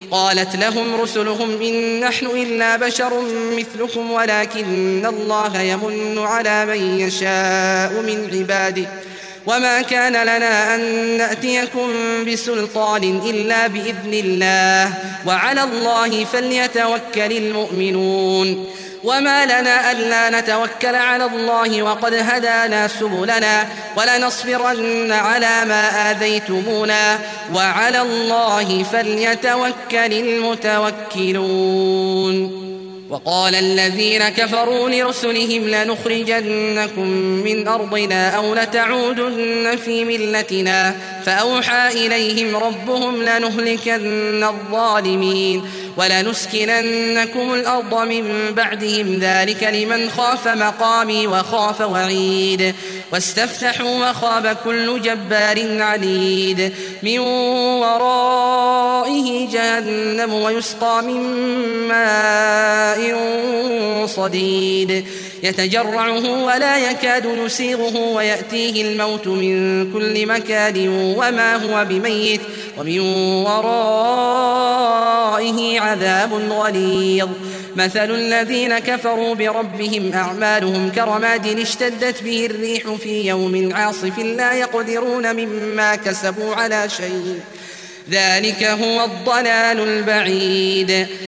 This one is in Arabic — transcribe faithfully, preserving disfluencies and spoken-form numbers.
قالت لهم رسلهم إن نحن إلا بشر مثلكم ولكن الله يمن على من يشاء من عباده وما كان لنا أن نأتيكم بسلطان إلا بإذن الله وعلى الله فليتوكل المؤمنون وما لنا ألا نتوكل على الله وقد هدانا سبلنا ولنصبرن على ما آذيتمونا وعلى الله فليتوكل المتوكلون وقال الذين كفروا لرسلهم لنخرجنكم من أرضنا أو لتعودن في ملتنا فأوحى إليهم ربهم لنهلكن الظالمين ولنسكننكم الأرض من بعدهم ذلك لمن خاف مقامي وخاف وعيد واستفتحوا وخاب كل جبار عنيد من ورائه جهنم ويسقى من ماء صديد يتجرعه ولا يكاد يسيغه ويأتيه الموت من كل مكان وما هو بميت ومن ورائه عذاب غليظ مثل الذين كفروا بربهم أعمالهم كرماد اشتدت به الريح في يوم عاصف لا يقدرون مما كسبوا على شيء ذلك هو الضلال البعيد